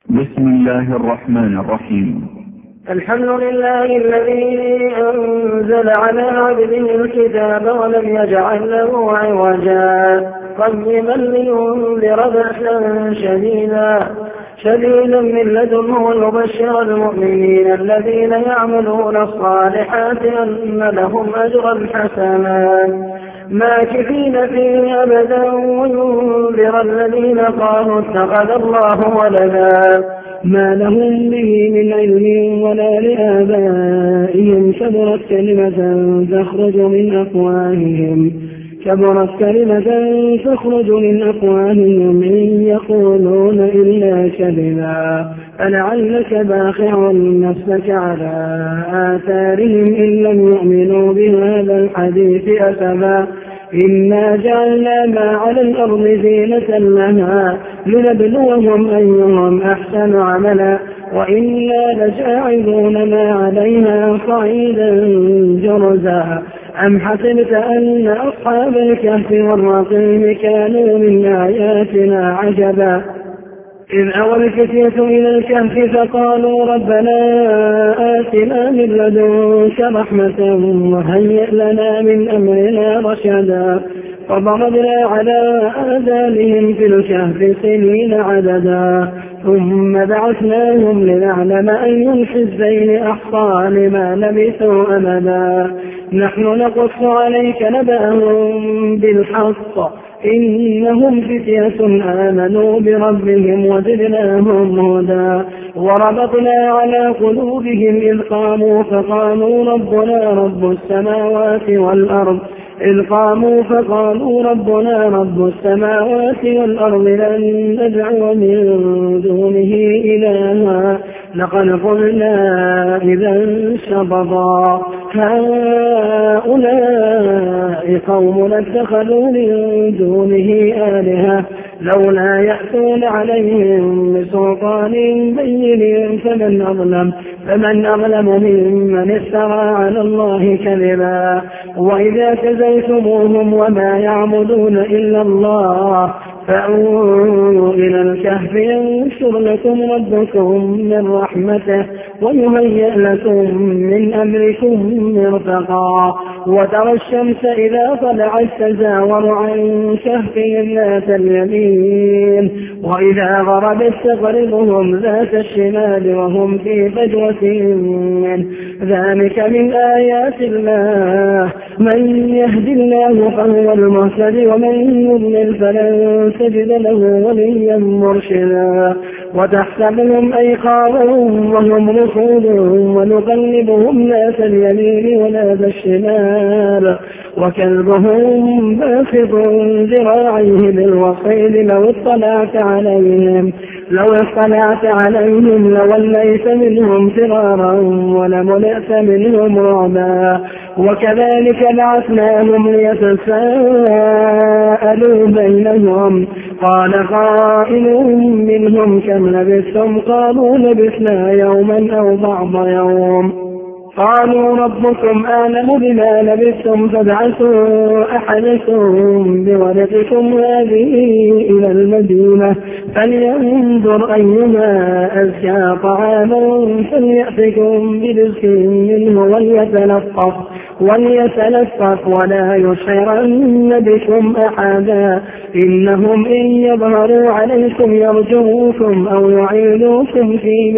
بسم الله الرحمن الرحيم. الحمد لله الذي أنزل على عبده الكتاب ولم يجعل له عوجا قيما لينذر بأسا شديدا من لدنه ويبشر المؤمنين الذين يعملون الصالحات أن لهم أجرا حسنا ماكثين فيه أبدا وينذر الذين قالوا اتخذ الله ولدا ما لهم به من علم ولا لآبائهم كبرت كلمة تخرج من أفواههم إن يقولون إلا كذبا فلعلك باخع نفسك على آثارهم إن لم يؤمنوا بهذا الحديث أسفا إنا جعلنا ما على الأرض زينة لها لنبلوهم أيهم أحسن عملا وإنا لجاعلون ما عليها صعيدا جرزا أم حسبت أن أصحاب الكهف والرقيم كانوا من آياتنا عجبا إذ أوى الفتية إلى الكهف فقالوا ربنا آتنا من لدنك رحمة وهيئ لنا من أمرنا رشدا فضربنا على آذانهم في الكهف سنين عددا ثم بعثناهم لنعلم أي الحزبين أحصى لما لبثوا أمدا نحن نقص عليك نبأهم بالحق إنهم فتية آمنوا بربهم وزدناهم هدى وربطنا على قلوبهم إذ قاموا فقالوا ربنا رب السماوات والأرض لن ندعو من دونه إلها لقد قلنا إذا شططا هؤلاء قوم اتخذوا من دونه آلهة لولا يأتون عليهم بسلطان بين فمن أظلم ممن افترى على الله كذبا وإذا اعتزلتموهم وما يعبدون إلا الله فأووا إلى الكهف ينشر لكم ربكم من رحمته ويهيئ لكم من أمركم مرفقا وترى الشمس إذا طلعت تزاور عن كهفهم ذات اليمين وإذا غربت تقرضهم ذات الشمال وهم في فجوة منه ذلك من آيات الله من يهد الله فهو المهتد ومن يضلل فلن تجد له وليا مرشدا وتحسبهم أيقاظا وهم رقود ونقلبهم ذات اليمين وذات الشمال وكلبهم باسط ذراعيه بالوصيد لو اطلعت عليهم لوليت منهم فرارا ولملئت منهم رعبا وكذلك بعثناهم ليتساءلوا بينهم قال قائل منهم كم لبثتم قالوا لبثنا يوما أو بعض يوم قالوا ربكم أعلم بما لبثتم فابعثوا أحدكم بورقكم هذه إلى المدينة فلينظر أيها أزكى طعاما فليأتكم برزق منه وليتلطف ولا يشعرن بكم أحدا إنهم إن يظهروا عليكم يرجوكم أو يعيدوكم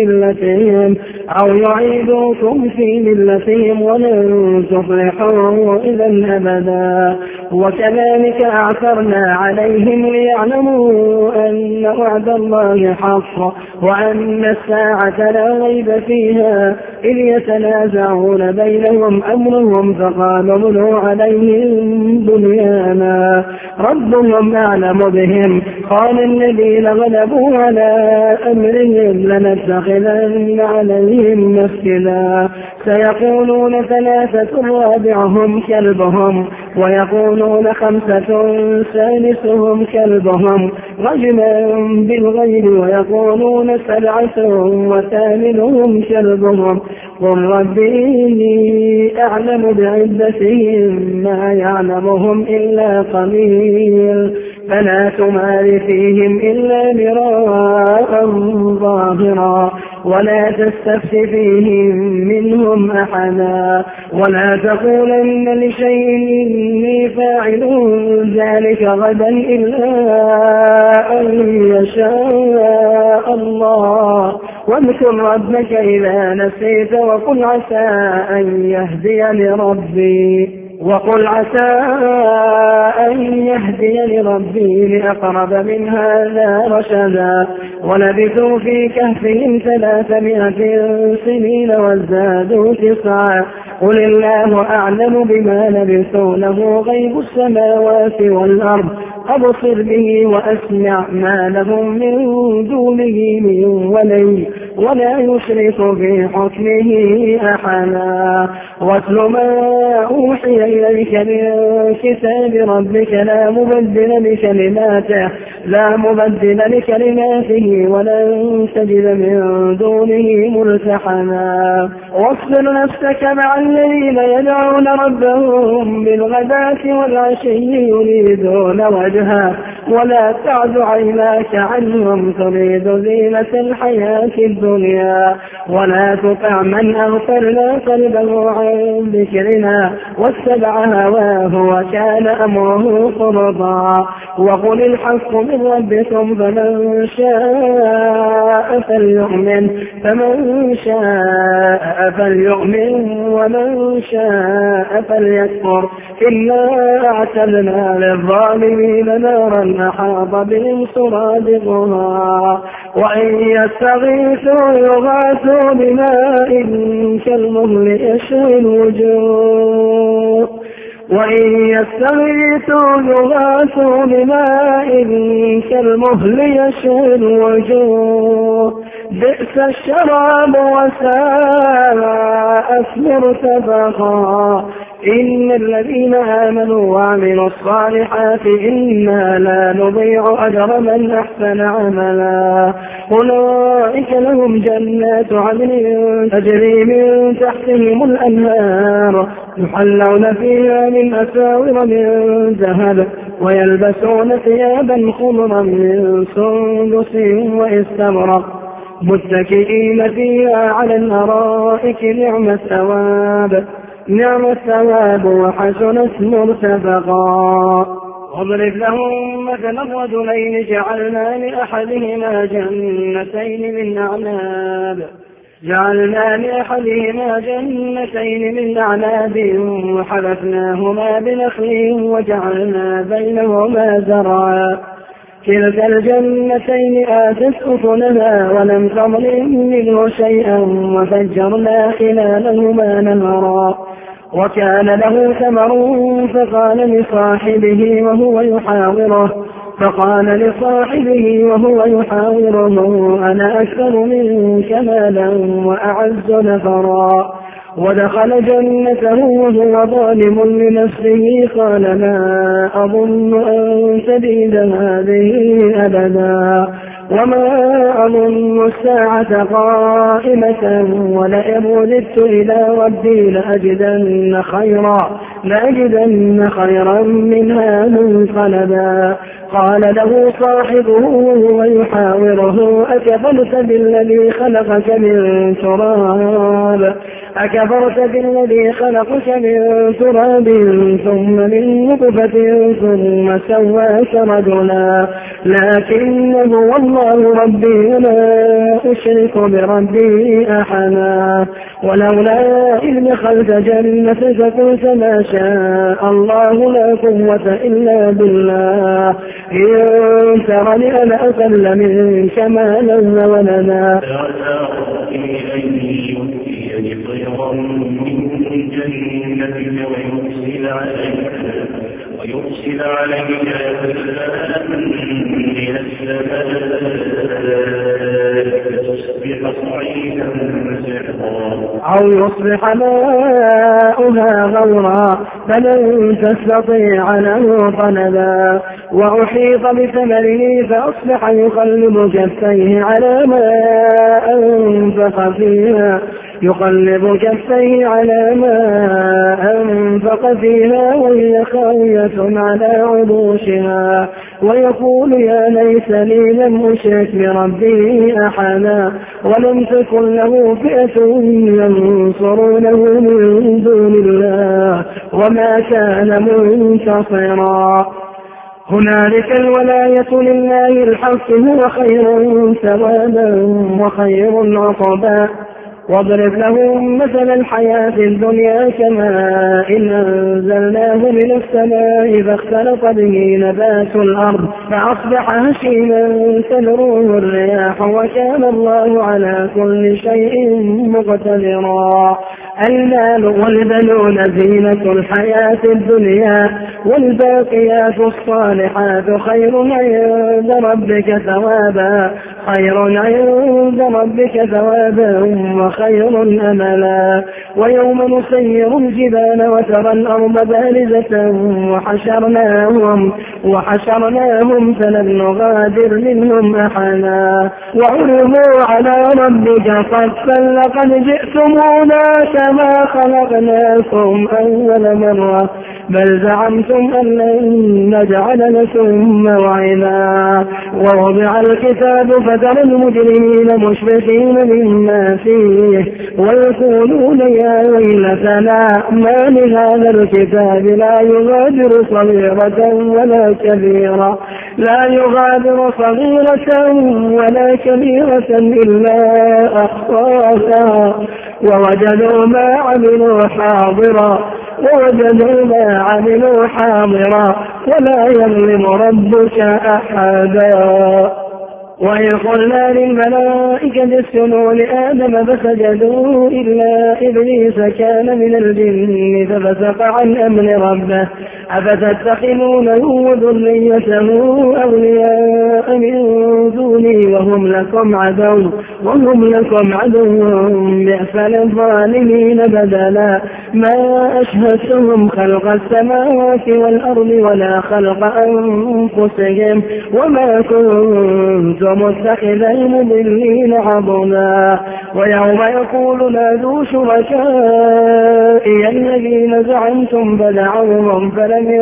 في ملتهم ولن تفلحوا إذا أبدا وكذلك أعثرنا عليهم ليعلموا أن وعد الله حق وأن الساعة لا ريب فيها إذ يتنازعون بينهم أمرهم فقالوا ابنوا عليهم بنيانا ربهم أعلم بهم قال الذين غلبوا على أمرهم لنتخذن عليهم مسجدا سيقولون 3 رابعهم كلبهم ويقولون 5 سادسهم كلبهم رجما بالغيب ويقولون 7 وثامنهم كلبهم قل ربي أعلم بعدتهم ما يعلمهم إلا قليل فلا تمار فيهم إلا مراء ظاهرا ولا تستفت فيهم منهم أحدا ولا تقولن لشيء إني فاعل ذلك غدا إلا أن يشاء الله واذكر ربك إذا نسيت وقل عسى أن يهديني ربي لأقرب من هذا رشدا ولبثوا في كهفهم 300 سنين وازدادوا 9 قل الله أعلم بما لبثوا له غيب السماوات والأرض أبصر به وأسمع ما لهم من دونه من ولي ولا يشرك في حكمه أحدا واتل ما أوحي إليك من كتاب ربك لا مبدل لكلماته ولن تجد من دونه ملتحدا واصبر نفسك مع الذين يدعون ربهم بالغداة والعشي يريدون وجهه ولا تعد عيناك عنهم تريد زينة الحياة الدنيا ولا تطع من أغفلنا قلبه عن ذكرنا واتبع هواه وكان أمره فرطا وقل الحق من ربكم فمن شاء فليؤمن ومن شاء فليكفر إنا أعتدنا للظالمين نارا أحاط بهم سرادقها وإن يستغيثوا يغاثوا بماء كالمهل يشوي الوجوه بئس الشراب وساءت مرتفقا إن الذين آمنوا وعملوا الصالحات إنا لا نضيع أجر من أحسن عملا أولئك لهم جنات عدن تجري من تحتهم الأنهار يحلون فيها من أساور من ذهب ويلبسون ثيابا خضرا من سندس واستبرق متكئين فيها على الأرائك نعم الثواب وحسنت مرتفقا واضرب لهم مثلا الرجلين جعلنا لأحدهما جنتين من أعناب وحففناهما بنخل وجعلنا بينهما زرعا كلتا الجنتين آتت أكلها ولم تظلم منه شيئا وفجرنا خلالهما نهرا وكان له ثمر فقال لصاحبه وهو يحاوره أنا أكثر منك مالا وأعز نفرا ودخل جنته وهو ظالم لنفسه قال ما أظن أن تبيد هذه أبدا وما أظن الساعة قائمة ولئن رددت إلى ربي لأجدن خيرا منها منقلبا قال له صاحبه وهو يحاوره أكفرت بالذي خلقك من تراب ثم من نطفة ثم سواك رجلا لكن هو الله ربي ولا أشرك بربي أحدا ولولا إذ دخلت جنتك قلت ما شاء الله لا قوة إلا بالله إن ترني أنا أقل منك مالا وولدا ويرسل عليك سلاما من السماء فتصبح صعيدا زرقا أو يصبح ماؤها غورا فلن تستطيع له طلبا وأحيط بثمره فأصبح يقلب كفيه على ما أنفق فيها وهي خاوية على عروشها ويقول يا ليتني لم أشرك بربي أحدا ولم تكن له فئة ينصرونه من دون الله وما كان منتصرا. هنالك الولاية لله الحق هو خير ثوابا وخير عقبا. واضرب لهم مثل الحياة الدنيا كماء إن أنزلناه من السماء فاختلط به نبات الأرض فأصبح هشيما تذروه الرياح وكان الله على كل شيء مقتدرا. المال والبنون زينة الحياة الدنيا والباقيات الصالحات خير عند ربك ثوابا وخير أملا. ويوم نسير الجبال وترى الأرض بارزة وحشرناهم فلم نغادر منهم أحدا وعرضوا على ربك صفا لقد جئتمونا كما خلقناكم أول مرة بل زعمتم أن لن نجعل لكم موعدا. ووضع الكتاب فترى المجرمين مشفقين مما فيه ويقولون يا ويلتنا ما لهذا الكتاب لا يغادر صغيرة ولا كبيرة إلا أحصاها ووجدوا ما عملوا حاضرا ولا يظلم ربك أحدا. وإذ قلنا للملائكة اسجدوا لآدم فسجدوا إلا إبليس كان من الجن ففسق عن أمر ربه أفتتخذونه وذريته أولياء من دوني وهم لكم عدو بئس للظالمين بدلا. ما أشهدتهم خلق السماوات والأرض ولا خلق أنفسهم وما كنت متخذ المضلين عضدا. ويوم يقول نادوا شركائي الذين زعمتم فدعوهم فلم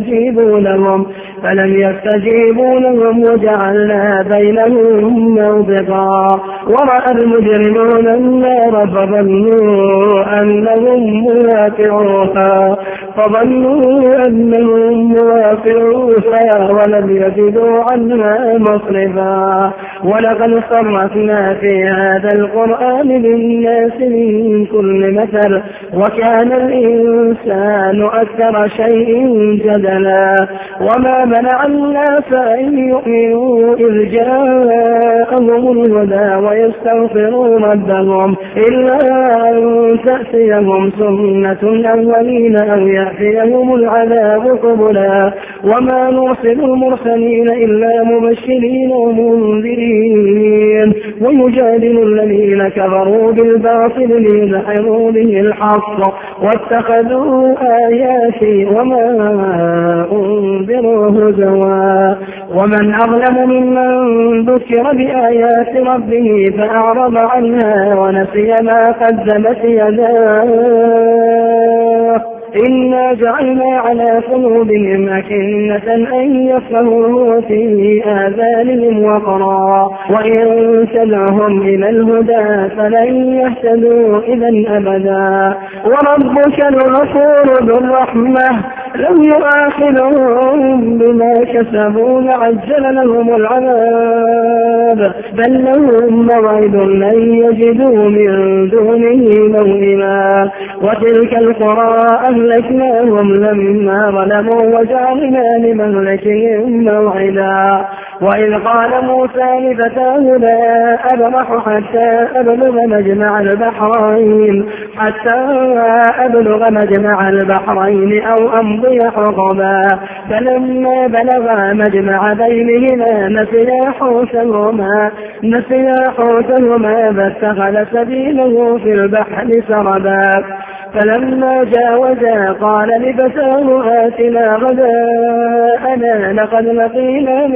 يستجيبوا لهم وجعلنا بينهم موبقا. ورأى المجرمون النار فظنوا أنهم مواقعوها ولم يجدوا عنها مصرفا. ولقد صرفنا في هذا القرآن للناس من كل مثل وكان الإنسان أكثر شيء جدلا. وما منع الناس أن يؤمنوا إذ جاءهم الهدى ويستغفروا ربهم إلا أن تأتيهم سنة الأولين أو يأتيهم العذاب قبلا. وما نرسل المرسلين إلا مبشرين ومنذرين ويجادل الذين كفروا بالباطل ليدحضوا به الحق واتخذوا آياتي وما أنذروا هزوا. ومن أظلم ممن ذكر بآيات ربه فأعرض عنها ونسي ما قدمت يداه إنا جعلنا على قلوبهم أكنة أن يفقهوه وفي آذانهم وقرا وإن تدعهم إلى الهدى فلن يهتدوا إذا أبدا. وربك الغفور ذو الرحمة لو يؤاخذهم بما كسبوا لعجل لهم العذاب بل لهم موعد لن يجدوا من دونه موئلا. وتلك القرى أهلكناهم لما ظلموا وجعلنا لمهلكهم موعدا. وإذ قال موسى لفتاه لا أبرح حتى أبلغ مجمع البحرين أو أمضي حقبا. فلما بلغا مجمع بينهما نسيا حوتهما فاتخذ سبيله في البحر سربا. فلما جاوزا قال لفتاه آتنا غداءنا لقد لقينا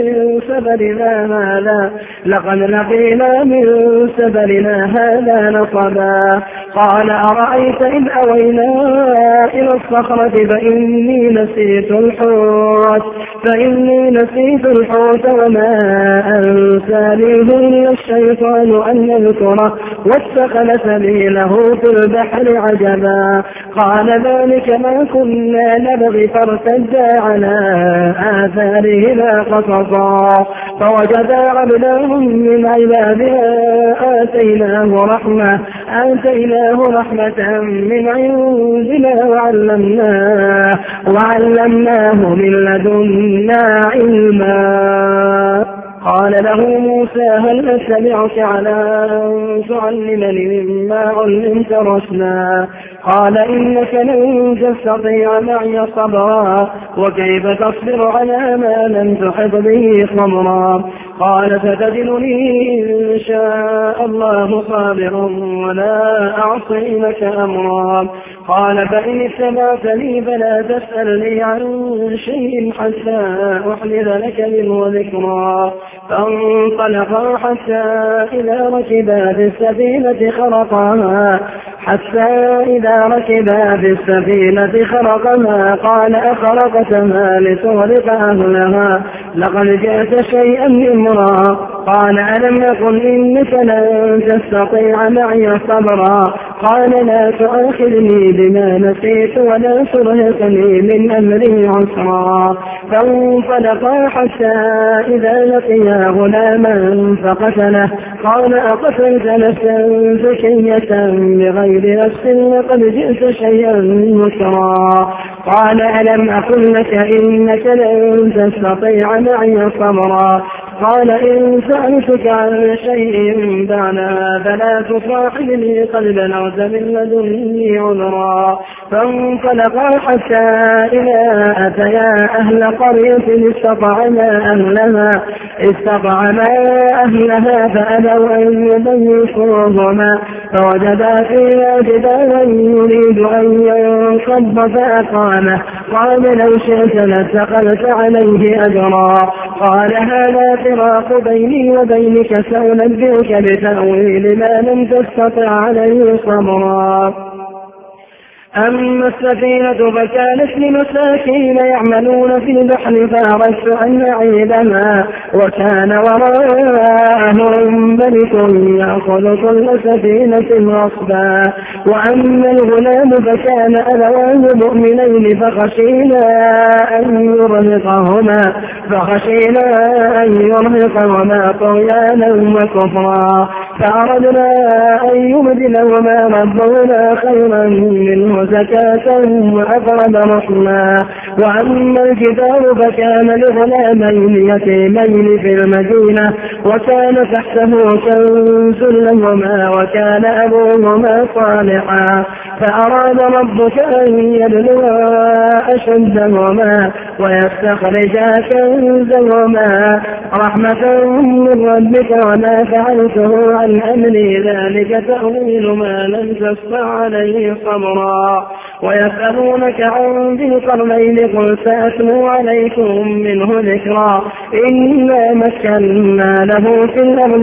من سفرنا هذا نصبا. قال أرأيت إذ أوينا إلى الصخرة فإني نسيت الحوت وما أنسانيه إلا الشيطان أن يذكره واتخذ سبيله في البحر عجبا قال ذلك ما كنا نبغي فارتدا على آثارهما قصصا فوجدا عبدا من عبادنا آتيناه رحمة من عندنا وعلمناه من لدنا علما. قال له موسى هل أتبعك على أن تعلمني مما علمت رشدا قال إنك لن تستطيع معي صبرا وكيف تصبر على ما لم تحط به خبرا قال ستجدني إن شاء الله صابرا ولا أعصي لك أمرا قال فإن اتبعتني فلا تسألني عن شيء حتى أحدث لك منه ذكرا فانطلقا حتى إذا ركبا في السفينة خرقها قال أخرقتها لتغرق أهلها لقد جئت شيئا إمرا قال ألم يقل إنك لن تستطيع معي صبرا قال لا تؤاخذني بما نسيت ولا ترهقني من أمري عسرا فانطلقا حتى إذا لقيا غلاما فقتله قال أقتلت نفسا زكية بغير نفس لقد جئت شيئا نكرا قال ألم أقل لك إنك لن تستطيع معي صبرا قال إن سألتك عن شيء بعدها فلا تصاحبني قد بلغت من لدني عذرا فانطلقا حتى إذا أتيا أهل قرية استطعما أهلها فأبوا أن يضيفوهما فوجدا فيها جدارا يريد أن ينقض فأقامه قال لو شئت لاتخذت عليه أجرا قال هذا فراق بيني وبينك سأنبئك بتأويل ما لم تستطع عليه صبرا أما السفينة فكانت لمساكين يعملون في البحر فأردت أن أعيبها وكان وراءهم ملك يأخذ كل سفينة غصبا وأما الغلام فكان أبواه مؤمنين فخشينا أن يرهقهما طغيانا وكفرا فأردنا أن يبدلهما ربهما خيرا منه زكاة وأقرب رحما وأما الجدار فكان لغلامين يتيمين في المدينة وكان تحته كنز لهما وكان أبوهما صالحا فأراد ربك أن يبلغا أشدهما ويستخرجا كنزهما رحمة من ربك وما فعلته عن أمري ذلك تأويل ما لم تستطع عليه صبرا ويسألونك عن ذي القرنين قل سأتلو عليكم منه ذكرا إنا مكنا له في الأرض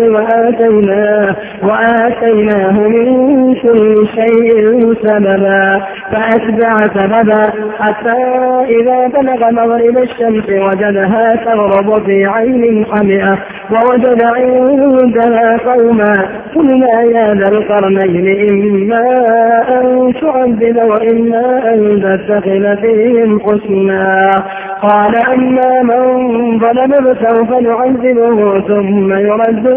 وآتيناه من كل شيء سببا فأتبع سببا حتى إذا بلغ مغرب الشمس وجدها تغرب في عين حمئة ووجد عندها قوما قلنا يا ذا القرنين إما أن تعذب وإما أن تتخذ فيهم حسنا قال أما من ظلم فسوف نعذبه ثم يرد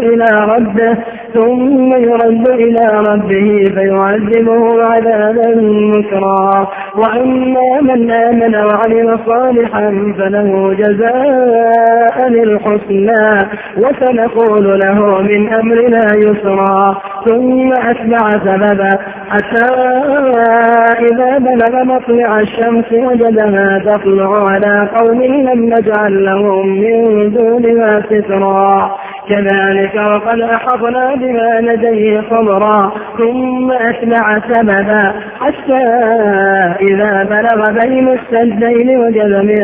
إلى ربه فيعذبه عذابا نكرا وأما من آمن وعمل صالحا فله جزاء الحسنى وسنقول له من أمرنا يسرا ثم أتبع سببا حتى إذا بلغ مطلع الشمس وجدها تطلع على قوم لم نجعل لهم من دونها سترا كذلك وقد أحطنا بما لديه خبرا ثم أتبع سببا حتى إذا بلغ بين السدين وجد من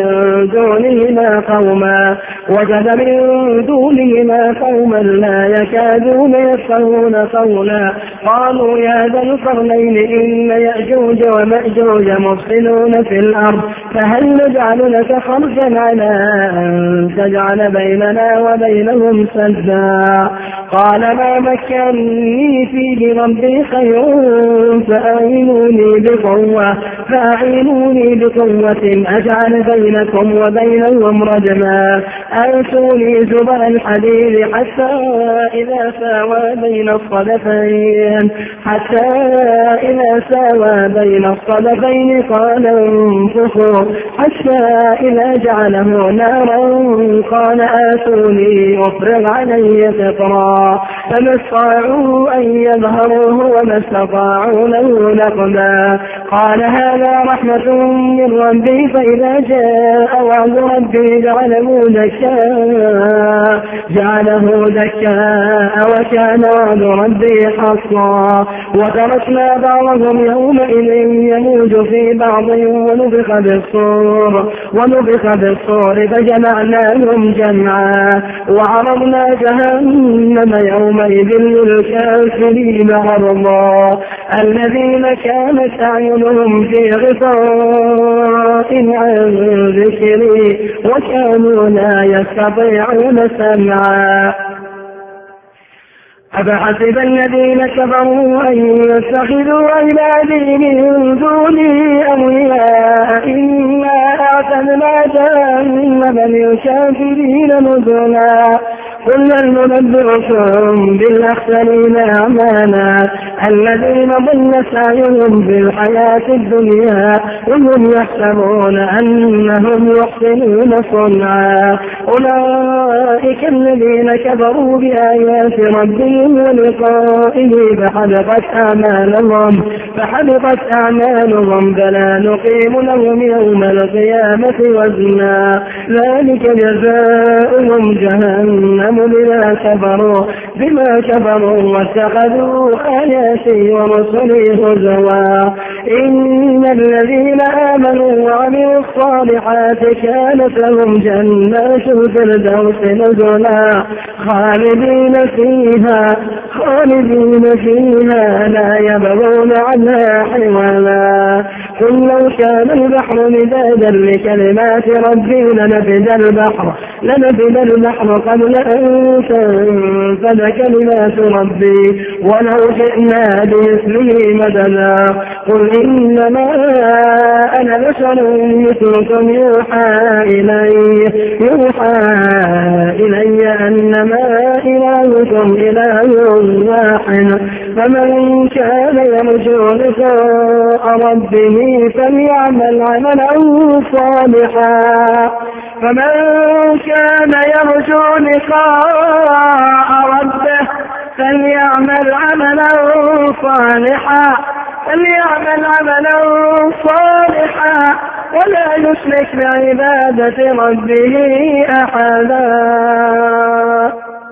دونهما قوما لا يكادون يفقهون قولا قالوا يا ذا القرنين إن يأجوج ومأجوج مفسدون في الأرض فهل نجعل لك خرجا على أن تجعل بيننا وبينهم سدا قال ما مكنني فيه ربي خير فأعينوني بقوة أجعل بينكم وبينهم رجما أرسوني زبر الحديد حتى إذا ساوى بين الصدفين قال انفخوا حتى إذا جعله نارا قال آتوني أفرغ علي قطرا فما استطاعوا أن يظهروه وما استطاعوا له نقبا قال هذا رحمة من ربي فإذا جاء وعد ربي جعله دكاء وكان وعد ربي حقا وتركنا بعضهم يومئذ يموج في بعض ونفخ بالصور فجمعناهم جمعا وعرضنا جهنم يومئذ للكافرين عرضا الذين كانت أعينهم في غطاء عن ذكري وكانوا لا يستطيعون سمعا أفحسب الذين كفروا أن يتخذوا عبادي من دوني أولياء إنا أعتدنا جهنم للكافرين نزلا قل هل ننبئكم بالأخسرين أعمالا الذين ضل سعيهم في الحياة الدنيا وهم يحسبون أنهم يحسنون صنعا أولئك الذين كفروا بآيات ربهم ولقائه فحبطت أعمالهم فلا نقيم لهم يوم القيامة وزنا ذلك جزاؤهم جهنم بما كفروا واتخذوا آياتي ورسلي هزوا إن الذين آمنوا وعملوا الصالحات كانت لهم جنات الفردوس نزلا خالدين فيها لا يبغون عنها حولا قل لو كان البحر مدادا لكلمات ربي لنفد البحر قبل أن تنفد كلمات ربي ولو جئنا بمثله مددا قل إنما أنا بشر مثلكم يوحى إلي أنما إلهكم إله واحد فمن كان يرجو لقاء ربه فليعمل عملا صالحا ولا يشرك بعبادة ربه أحدا